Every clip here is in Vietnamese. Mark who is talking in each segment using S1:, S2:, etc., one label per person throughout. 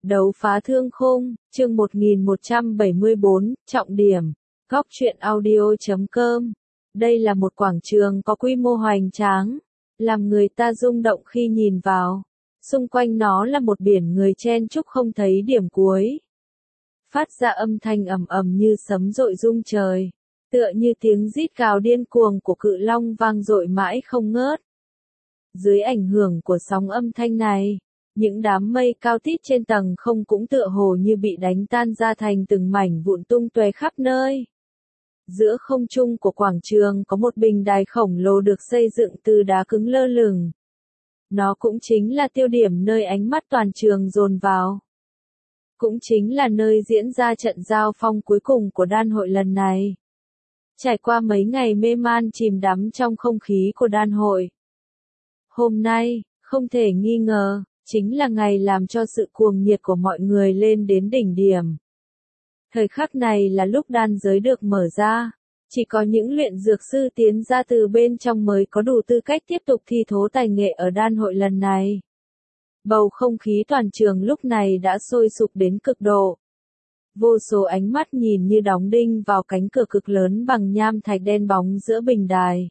S1: Đấu phá thương khung, chương 1174, trọng điểm, góc truyện audio.com. Đây là một quảng trường có quy mô hoành tráng, làm người ta rung động khi nhìn vào. Xung quanh nó là một biển người chen chúc không thấy điểm cuối. Phát ra âm thanh ầm ầm như sấm dội rung trời, tựa như tiếng rít gào điên cuồng của cự long vang dội mãi không ngớt. Dưới ảnh hưởng của sóng âm thanh này, những đám mây cao tít trên tầng không cũng tựa hồ như bị đánh tan ra thành từng mảnh vụn tung tóe khắp nơi. Giữa không trung của quảng trường có một bình đài khổng lồ được xây dựng từ đá cứng lơ lửng. Nó cũng chính là tiêu điểm nơi ánh mắt toàn trường dồn vào. Cũng chính là nơi diễn ra trận giao phong cuối cùng của đan hội lần này. Trải qua mấy ngày mê man chìm đắm trong không khí của đan hội, hôm nay, không thể nghi ngờ, chính là ngày làm cho sự cuồng nhiệt của mọi người lên đến đỉnh điểm. Thời khắc này là lúc đan giới được mở ra, chỉ có những luyện dược sư tiến ra từ bên trong mới có đủ tư cách tiếp tục thi thố tài nghệ ở đan hội lần này. Bầu không khí toàn trường lúc này đã sôi sục đến cực độ. Vô số ánh mắt nhìn như đóng đinh vào cánh cửa cực lớn bằng nham thạch đen bóng giữa bình đài.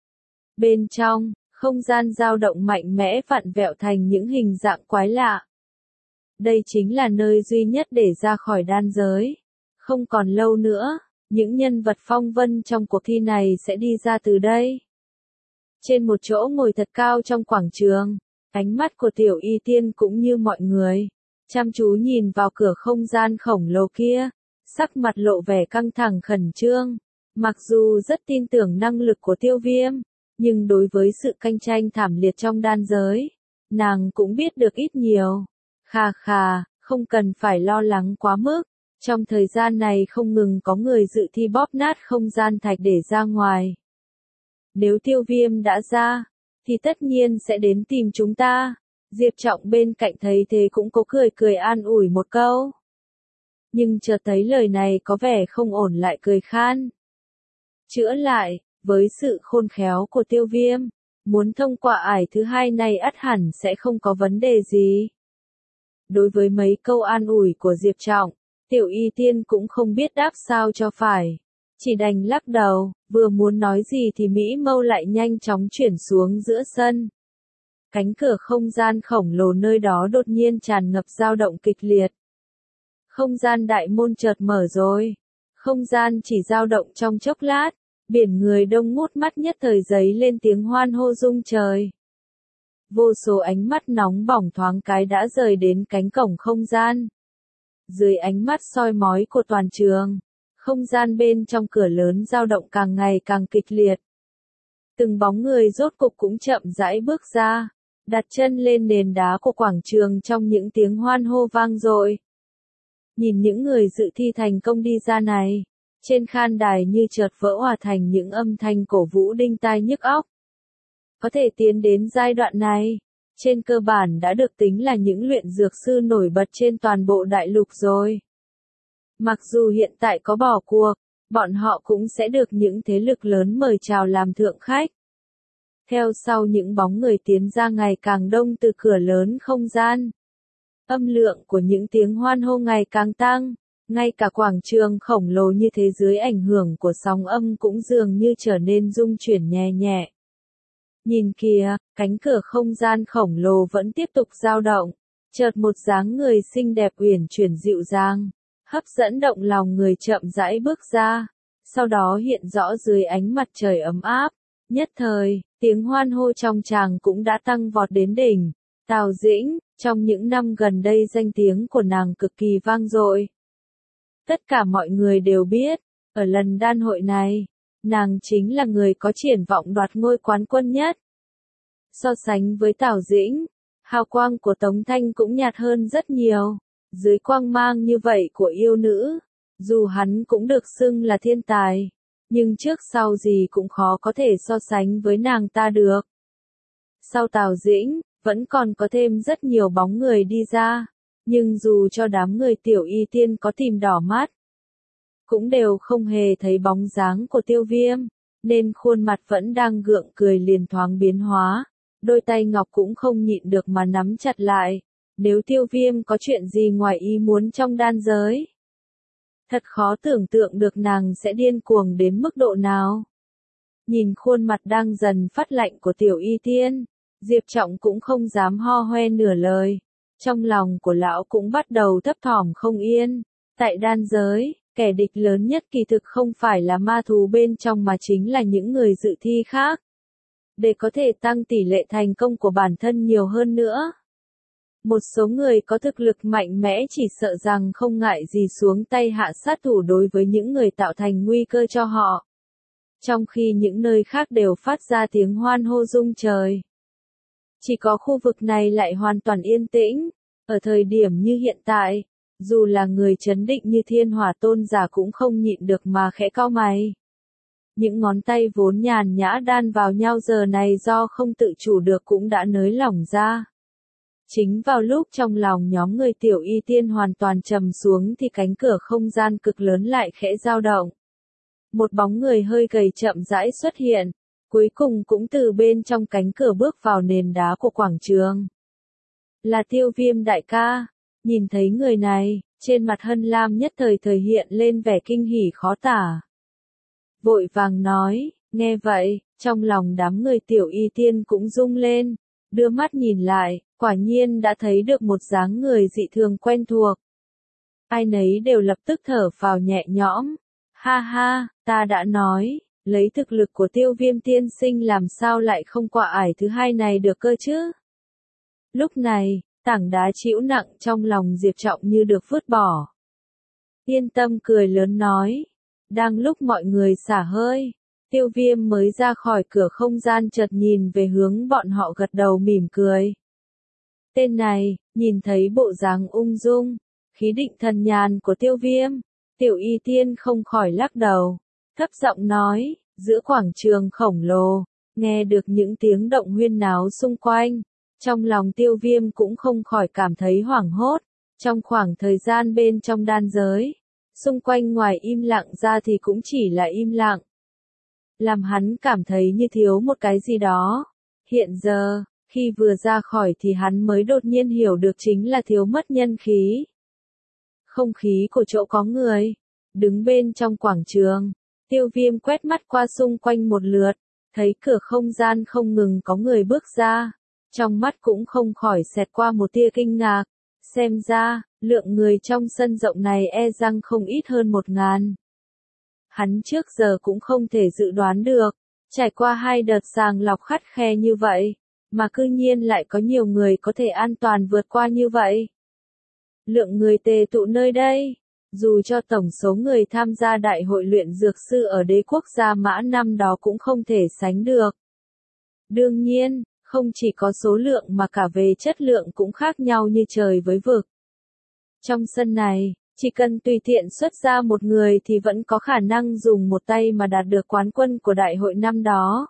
S1: Bên trong, không gian dao động mạnh mẽ vặn vẹo thành những hình dạng quái lạ. Đây chính là nơi duy nhất để ra khỏi đan giới. Không còn lâu nữa, những nhân vật phong vân trong cuộc thi này sẽ đi ra từ đây. Trên một chỗ ngồi thật cao trong quảng trường, ánh mắt của Tiểu Y Tiên cũng như mọi người, chăm chú nhìn vào cửa không gian khổng lồ kia, sắc mặt lộ vẻ căng thẳng khẩn trương. Mặc dù rất tin tưởng năng lực của Tiêu Viêm, nhưng đối với sự cạnh tranh thảm liệt trong đan giới, nàng cũng biết được ít nhiều. Khà khà, không cần phải lo lắng quá mức. Trong thời gian này không ngừng có người dự thi bóp nát không gian thạch để ra ngoài. Nếu Tiêu Viêm đã ra, thì tất nhiên sẽ đến tìm chúng ta. Diệp Trọng bên cạnh thấy thế cũng có cười cười an ủi một câu. Nhưng chợt thấy lời này có vẻ không ổn lại cười khan. Chữa lại, với sự khôn khéo của Tiêu Viêm, muốn thông qua ải thứ hai này ắt hẳn sẽ không có vấn đề gì. Đối với mấy câu an ủi của Diệp Trọng, Tiểu Y Tiên cũng không biết đáp sao cho phải. Chỉ đành lắc đầu, vừa muốn nói gì thì Mỹ Mâu lại nhanh chóng chuyển xuống giữa sân. Cánh cửa không gian khổng lồ nơi đó đột nhiên tràn ngập dao động kịch liệt. Không gian đại môn chợt mở rồi. Không gian chỉ dao động trong chốc lát, biển người đông ngút mắt nhất thời giấy lên tiếng hoan hô rung trời. Vô số ánh mắt nóng bỏng thoáng cái đã rời đến cánh cổng không gian. Dưới ánh mắt soi mói của toàn trường, không gian bên trong cửa lớn dao động càng ngày càng kịch liệt. Từng bóng người rốt cục cũng chậm rãi bước ra, đặt chân lên nền đá của quảng trường trong những tiếng hoan hô vang dội. Nhìn những người dự thi thành công đi ra này, trên khan đài như chợt vỡ hòa thành những âm thanh cổ vũ đinh tai nhức óc. Có thể tiến đến giai đoạn này, trên cơ bản đã được tính là những luyện dược sư nổi bật trên toàn bộ đại lục rồi. Mặc dù hiện tại có bỏ cuộc, bọn họ cũng sẽ được những thế lực lớn mời chào làm thượng khách. Theo sau những bóng người tiến ra ngày càng đông từ cửa lớn không gian. Âm lượng của những tiếng hoan hô ngày càng tăng, ngay cả quảng trường khổng lồ như thế dưới ảnh hưởng của sóng âm cũng dường như trở nên rung chuyển nhẹ nhẹ. Nhìn kìa, cánh cửa không gian khổng lồ vẫn tiếp tục dao động, chợt một dáng người xinh đẹp uyển chuyển dịu dàng, hấp dẫn động lòng người chậm rãi bước ra, sau đó hiện rõ dưới ánh mặt trời ấm áp. Nhất thời, tiếng hoan hô trong tràng cũng đã tăng vọt đến đỉnh. Tào Dĩnh, trong những năm gần đây danh tiếng của nàng cực kỳ vang dội. Tất cả mọi người đều biết, ở lần đan hội này, nàng chính là người có triển vọng đoạt ngôi quán quân nhất. So sánh với Tào Dĩnh, hào quang của Tống Thanh cũng nhạt hơn rất nhiều. Dưới quang mang như vậy của yêu nữ, dù hắn cũng được xưng là thiên tài, nhưng trước sau gì cũng khó có thể so sánh với nàng ta được. Sau Tào Dĩnh, vẫn còn có thêm rất nhiều bóng người đi ra, nhưng dù cho đám người Tiểu Y Tiên có tìm đỏ mắt, cũng đều không hề thấy bóng dáng của Tiêu Viêm, nên khuôn mặt vẫn đang gượng cười liền thoáng biến hóa, đôi tay ngọc cũng không nhịn được mà nắm chặt lại, nếu Tiêu Viêm có chuyện gì ngoài ý muốn trong đan giới. Thật khó tưởng tượng được nàng sẽ điên cuồng đến mức độ nào. Nhìn khuôn mặt đang dần phát lạnh của Tiểu Y Tiên, Diệp Trọng cũng không dám ho hoe nửa lời. Trong lòng của lão cũng bắt đầu thấp thỏm không yên. Tại đan giới, kẻ địch lớn nhất kỳ thực không phải là ma thú bên trong mà chính là những người dự thi khác. Để có thể tăng tỷ lệ thành công của bản thân nhiều hơn nữa. Một số người có thực lực mạnh mẽ chỉ sợ rằng không ngại gì xuống tay hạ sát thủ đối với những người tạo thành nguy cơ cho họ. Trong khi những nơi khác đều phát ra tiếng hoan hô rung trời. Chỉ có khu vực này lại hoàn toàn yên tĩnh. Ở thời điểm như hiện tại, dù là người trấn định như Thiên Hỏa Tôn giả cũng không nhịn được mà khẽ cau mày. Những ngón tay vốn nhàn nhã đan vào nhau giờ này do không tự chủ được cũng đã nới lỏng ra. Chính vào lúc trong lòng nhóm người Tiểu Y Tiên hoàn toàn trầm xuống thì cánh cửa không gian cực lớn lại khẽ dao động. Một bóng người hơi gầy chậm rãi xuất hiện, cuối cùng cũng từ bên trong cánh cửa bước vào nền đá của quảng trường. Là Tiêu Viêm đại ca. Nhìn thấy người này, trên mặt Hân Lam nhất thời hiện lên vẻ kinh hỉ khó tả. Vội vàng nói, nghe vậy, trong lòng đám người Tiểu Y Tiên cũng rung lên, đưa mắt nhìn lại, quả nhiên đã thấy được một dáng người dị thường quen thuộc. Ai nấy đều lập tức thở phào nhẹ nhõm. Ha ha, ta đã nói, lấy thực lực của Tiêu Viêm tiên sinh làm sao lại không qua ải thứ hai này được cơ chứ? Lúc này, tảng đá trĩu nặng trong lòng Diệp Trọng như được vứt bỏ. Yên tâm cười lớn nói. Đang lúc mọi người xả hơi, Tiêu Viêm mới ra khỏi cửa không gian chợt nhìn về hướng bọn họ gật đầu mỉm cười. Tên này, nhìn thấy bộ dáng ung dung, khí định thần nhàn của Tiêu Viêm, Tiểu Y Tiên không khỏi lắc đầu, thấp giọng nói, giữa quảng trường khổng lồ, nghe được những tiếng động huyên náo xung quanh. Trong lòng Tiêu Viêm cũng không khỏi cảm thấy hoảng hốt, trong khoảng thời gian bên trong đan giới, xung quanh ngoài im lặng ra thì cũng chỉ là im lặng. Làm hắn cảm thấy như thiếu một cái gì đó. Hiện giờ, khi vừa ra khỏi thì hắn mới đột nhiên hiểu được chính là thiếu mất nhân khí. Không khí của chỗ có người, đứng bên trong quảng trường, Tiêu Viêm quét mắt qua xung quanh một lượt, thấy cửa không gian không ngừng có người bước ra. Trong mắt cũng không khỏi xẹt qua một tia kinh ngạc, xem ra, lượng người trong sân rộng này e rằng không ít hơn 1000. Hắn trước giờ cũng không thể dự đoán được, trải qua 2 đợt sàng lọc khắt khe như vậy, mà cư nhiên lại có nhiều người có thể an toàn vượt qua như vậy. Lượng người tề tụ nơi đây, dù cho tổng số người tham gia đại hội luyện dược sư ở đế quốc Gia Mã năm đó cũng không thể sánh được. Đương nhiên, không chỉ có số lượng mà cả về chất lượng cũng khác nhau như trời với vực. Trong sân này, chỉ cần tùy tiện xuất ra một người thì vẫn có khả năng dùng một tay mà đạt được quán quân của đại hội năm đó.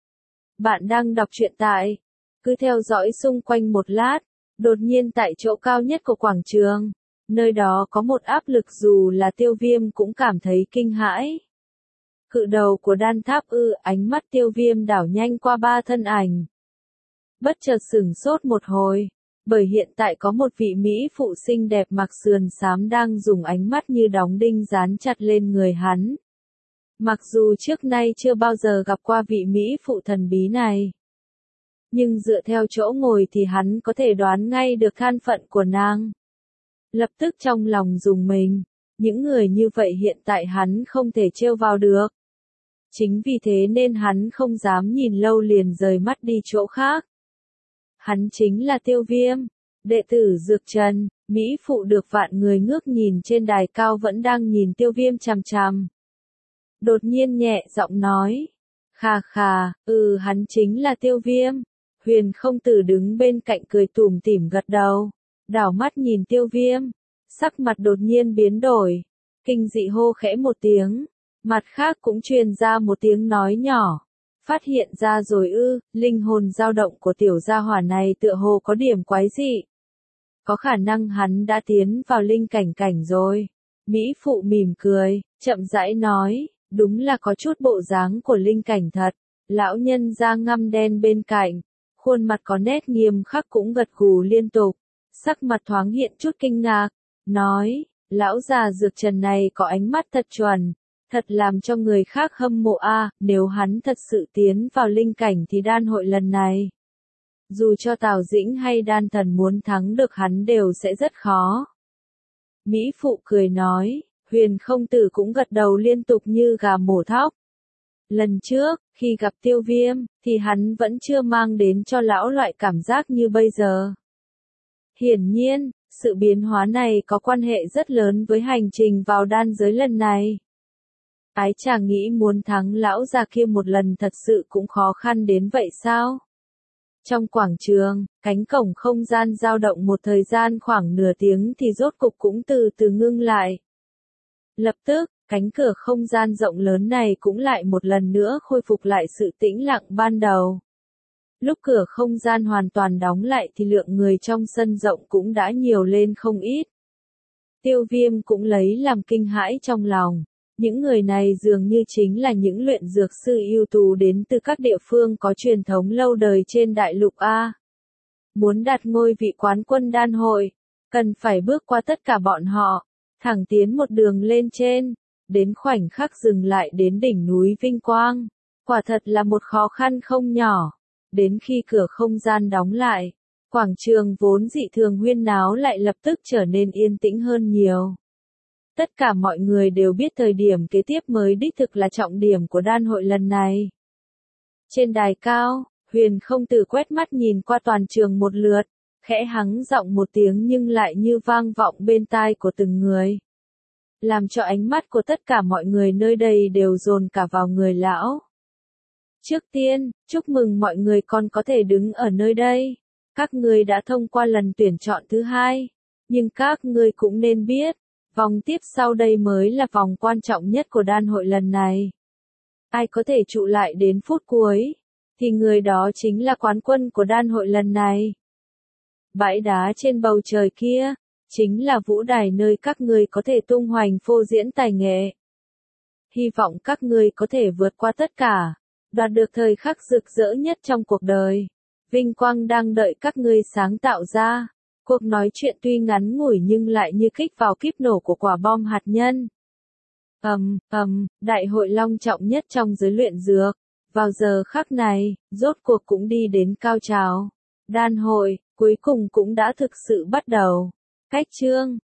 S1: Bạn đang đọc truyện tại, cứ theo dõi xung quanh một lát, đột nhiên tại chỗ cao nhất của quảng trường, nơi đó có một áp lực dù là Tiêu Viêm cũng cảm thấy kinh hãi. Cự đầu của đan tháp ánh mắt Tiêu Viêm đảo nhanh qua 3 thân ảnh. Bất chợt sửng sốt một hồi, bởi hiện tại có một vị mỹ phụ xinh đẹp mặc sườn xám đang dùng ánh mắt như đóng đinh dán chặt lên người hắn. Mặc dù trước nay chưa bao giờ gặp qua vị mỹ phụ thần bí này, nhưng dựa theo chỗ ngồi thì hắn có thể đoán ngay được thân phận của nàng. Lập tức trong lòng rùng mình, những người như vậy hiện tại hắn không thể trêu vào được. Chính vì thế nên hắn không dám nhìn lâu liền rời mắt đi chỗ khác. Hắn chính là Tiêu Viêm, đệ tử Dược Trần, mỹ phụ được vạn người ngước nhìn trên đài cao vẫn đang nhìn Tiêu Viêm chằm chằm. Đột nhiên nhẹ giọng nói, khà khà, hắn chính là Tiêu Viêm. Huyền không tử đứng bên cạnh cười tủm tỉm gật đầu, đảo mắt nhìn Tiêu Viêm, sắc mặt đột nhiên biến đổi, kinh dị hô khẽ một tiếng, mặt khác cũng truyền ra một tiếng nói nhỏ. Phát hiện ra rồi linh hồn dao động của tiểu gia hỏa này tựa hồ có điểm quái dị. Có khả năng hắn đã tiến vào linh cảnh rồi. Mỹ phụ mỉm cười, chậm rãi nói, đúng là có chút bộ dáng của linh cảnh thật. Lão nhân da ngăm đen bên cạnh, khuôn mặt có nét nghiêm khắc cũng gật gù liên tục. sắc mặt thoáng hiện chút kinh ngạc, nói, lão già dược trần này có ánh mắt thật chuẩn, thật làm cho người khác hâm mộ a. Nếu hắn thật sự tiến vào linh cảnh thì đan hội lần này, dù cho Tào Dĩnh hay đan thần muốn thắng được hắn đều sẽ rất khó. Mỹ Phụ cười nói, Huyền không tử cũng gật đầu liên tục như gà mổ thóc. Lần trước, khi gặp Tiêu Viêm, thì hắn vẫn chưa mang đến cho lão loại cảm giác như bây giờ. Hiển nhiên, sự biến hóa này có quan hệ rất lớn với hành trình vào đan giới lần này. Ái chàng nghĩ muốn thắng lão già kia một lần thật sự cũng khó khăn đến vậy sao? Trong quảng trường, cánh cổng không gian dao động một thời gian khoảng nửa tiếng thì rốt cục cũng từ từ ngưng lại. Lập tức, cánh cửa không gian rộng lớn này cũng lại một lần nữa khôi phục lại sự tĩnh lặng ban đầu. Lúc cửa không gian hoàn toàn đóng lại thì lượng người trong sân rộng cũng đã nhiều lên không ít. Tiêu Viêm cũng lấy làm kinh hãi trong lòng. Những người này dường như chính là những luyện dược sư ưu tú đến từ các địa phương có truyền thống lâu đời trên đại lục A. Muốn đạt ngôi vị quán quân đan hội, cần phải bước qua tất cả bọn họ, thẳng tiến một đường lên trên, đến khoảnh khắc dừng lại đến đỉnh núi Vinh Quang. Quả thật là một khó khăn không nhỏ. Đến khi cửa không gian đóng lại, quảng trường vốn dị thường huyên náo lại lập tức trở nên yên tĩnh hơn nhiều. Tất cả mọi người đều biết thời điểm kế tiếp mới đích thực là trọng điểm của đan hội lần này. Trên đài cao, Huyền không tử quét mắt nhìn qua toàn trường một lượt, khẽ hắng giọng một tiếng nhưng lại như vang vọng bên tai của từng người. Làm cho ánh mắt của tất cả mọi người nơi đây đều dồn cả vào người lão. Trước tiên, chúc mừng mọi người còn có thể đứng ở nơi đây. Các ngươi đã thông qua lần tuyển chọn thứ 2, nhưng các ngươi cũng nên biết, vòng tiếp sau đây mới là vòng quan trọng nhất của đan hội lần này. Ai có thể trụ lại đến phút cuối, thì người đó chính là quán quân của đan hội lần này. Bãi đá trên bầu trời kia, chính là vũ đài nơi các ngươi có thể tung hoành phô diễn tài nghệ. Hy vọng các ngươi có thể vượt qua tất cả, đoạt được thời khắc rực rỡ nhất trong cuộc đời. Vinh quang đang đợi các ngươi sáng tạo ra. Cuộc nói chuyện tuy ngắn ngủi nhưng lại như kích vào kíp nổ của quả bom hạt nhân. Đại hội long trọng nhất trong giới luyện dược, vào giờ khắc này, rốt cuộc cũng đi đến cao trào. Đan hội, cuối cùng cũng đã thực sự bắt đầu. Cách chương